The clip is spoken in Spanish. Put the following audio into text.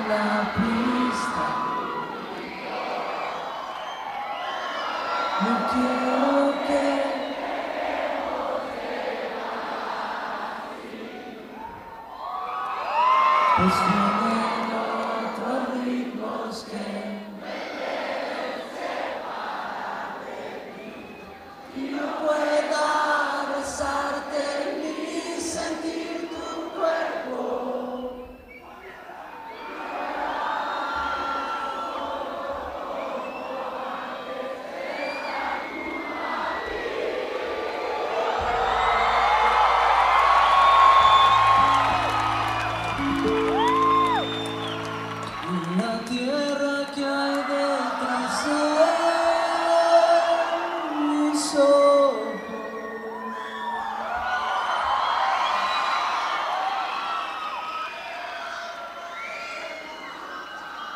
la pista. No quiero que pues vienen otros ritmos que y no pueda besarte ni sentir tu cuerpo. La tierra que hay de